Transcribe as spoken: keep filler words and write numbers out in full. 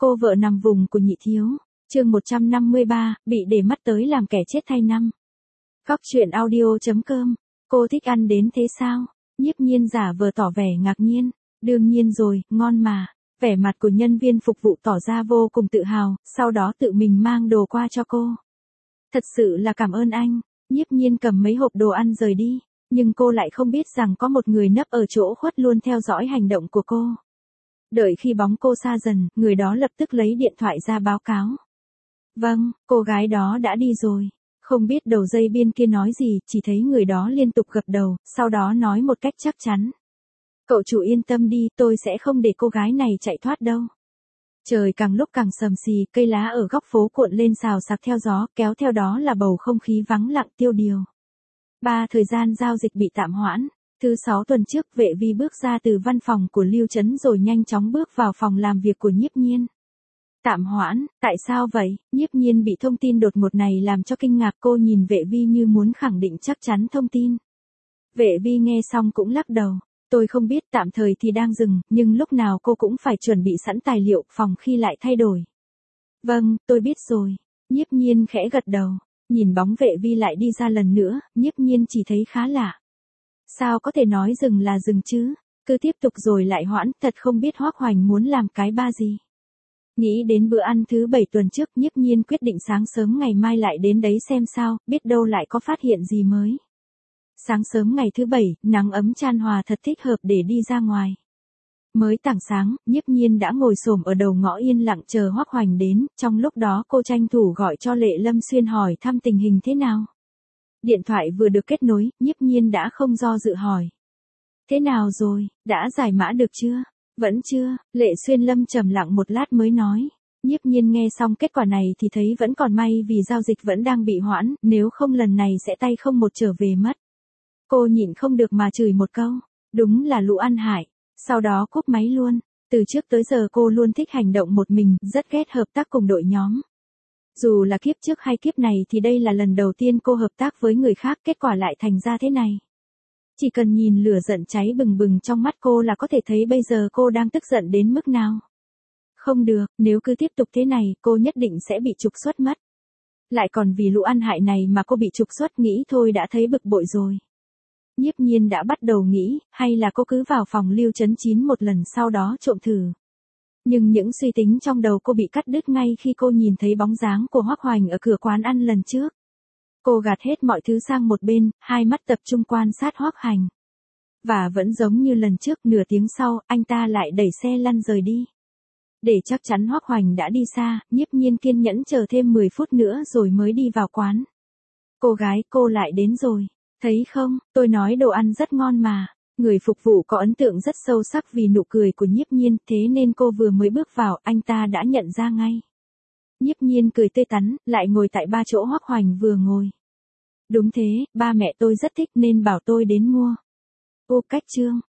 Cô vợ nằm vùng của nhị thiếu. Chương một trăm năm mươi ba, bị để mắt tới làm kẻ chết thay năm. Góc truyện audio.com. Cô thích ăn đến thế sao? Nhiếp Nhiên giả vờ tỏ vẻ ngạc nhiên. Đương nhiên rồi, ngon mà. Vẻ mặt của nhân viên phục vụ tỏ ra vô cùng tự hào, sau đó tự mình mang đồ qua cho cô. Thật sự là cảm ơn anh. Nhiếp Nhiên cầm mấy hộp đồ ăn rời đi, nhưng cô lại không biết rằng có một người nấp ở chỗ khuất luôn theo dõi hành động của cô. Đợi khi bóng cô xa dần, người đó lập tức lấy điện thoại ra báo cáo. Vâng, cô gái đó đã đi rồi. Không biết đầu dây bên kia nói gì, chỉ thấy người đó liên tục gật đầu, sau đó nói một cách chắc chắn. Cậu chủ yên tâm đi, tôi sẽ không để cô gái này chạy thoát đâu. Trời càng lúc càng sầm xì, cây lá ở góc phố cuộn lên xào xạc theo gió, kéo theo đó là bầu không khí vắng lặng tiêu điều. Ba thời gian giao dịch bị tạm hoãn. Thứ sáu tuần trước, Vệ Vi bước ra từ văn phòng của Lưu Trấn rồi nhanh chóng bước vào phòng làm việc của Nhiếp Nhiên. Tạm hoãn, tại sao vậy? Nhiếp Nhiên bị thông tin đột ngột này làm cho kinh ngạc, cô nhìn Vệ Vi như muốn khẳng định chắc chắn thông tin. Vệ Vi nghe xong cũng lắc đầu. Tôi không biết, tạm thời thì đang dừng, nhưng lúc nào cô cũng phải chuẩn bị sẵn tài liệu phòng khi lại thay đổi. Vâng, tôi biết rồi. Nhiếp Nhiên khẽ gật đầu. Nhìn bóng Vệ Vi lại đi ra lần nữa, Nhiếp Nhiên chỉ thấy khá lạ. Sao có thể nói dừng là dừng chứ? Cứ tiếp tục rồi lại hoãn, thật không biết Hoắc Hoành muốn làm cái ba gì. Nghĩ đến bữa ăn thứ bảy tuần trước, Nhiếp Nhiên quyết định sáng sớm ngày mai lại đến đấy xem sao, biết đâu lại có phát hiện gì mới. Sáng sớm ngày thứ bảy, nắng ấm chan hòa thật thích hợp để đi ra ngoài. Mới tảng sáng, Nhiếp Nhiên đã ngồi xổm ở đầu ngõ yên lặng chờ Hoắc Hoành đến, trong lúc đó cô tranh thủ gọi cho Lệ Lâm Xuyên hỏi thăm tình hình thế nào. Điện thoại vừa được kết nối, Nhiếp Nhiên đã không do dự hỏi. Thế nào rồi, đã giải mã được chưa? Vẫn chưa, Lệ Xuyên Lâm trầm lặng một lát mới nói. Nhiếp Nhiên nghe xong kết quả này thì thấy vẫn còn may vì giao dịch vẫn đang bị hoãn, nếu không lần này sẽ tay không một trở về mất. Cô nhịn không được mà chửi một câu, đúng là lũ ăn hại, sau đó cúp máy luôn. Từ trước tới giờ cô luôn thích hành động một mình, rất ghét hợp tác cùng đội nhóm. Dù là kiếp trước hay kiếp này thì đây là lần đầu tiên cô hợp tác với người khác, kết quả lại thành ra thế này. Chỉ cần nhìn lửa giận cháy bừng bừng trong mắt cô là có thể thấy bây giờ cô đang tức giận đến mức nào. Không được, nếu cứ tiếp tục thế này, cô nhất định sẽ bị trục xuất mất. Lại còn vì lũ ăn hại này mà cô bị trục xuất, nghĩ thôi đã thấy bực bội rồi. Nhiếp Nhiên đã bắt đầu nghĩ, hay là cô cứ vào phòng Lưu Trấn chín một lần sau đó trộm thử. Nhưng những suy tính trong đầu cô bị cắt đứt ngay khi cô nhìn thấy bóng dáng của Hoắc Hoành ở cửa quán ăn lần trước. Cô gạt hết mọi thứ sang một bên, hai mắt tập trung quan sát Hoắc Hoành. Và vẫn giống như lần trước, nửa tiếng sau, anh ta lại đẩy xe lăn rời đi. Để chắc chắn Hoắc Hoành đã đi xa, Nhiếp Nhiên kiên nhẫn chờ thêm mười phút nữa rồi mới đi vào quán. Cô gái, cô lại đến rồi. Thấy không, tôi nói đồ ăn rất ngon mà. Người phục vụ có ấn tượng rất sâu sắc vì nụ cười của Nhiếp Nhiên, thế nên cô vừa mới bước vào, anh ta đã nhận ra ngay. Nhiếp Nhiên cười tươi tắn, lại ngồi tại ba chỗ Hoắc Hoành vừa ngồi. Đúng thế, ba mẹ tôi rất thích nên bảo tôi đến mua. Ô cách chương,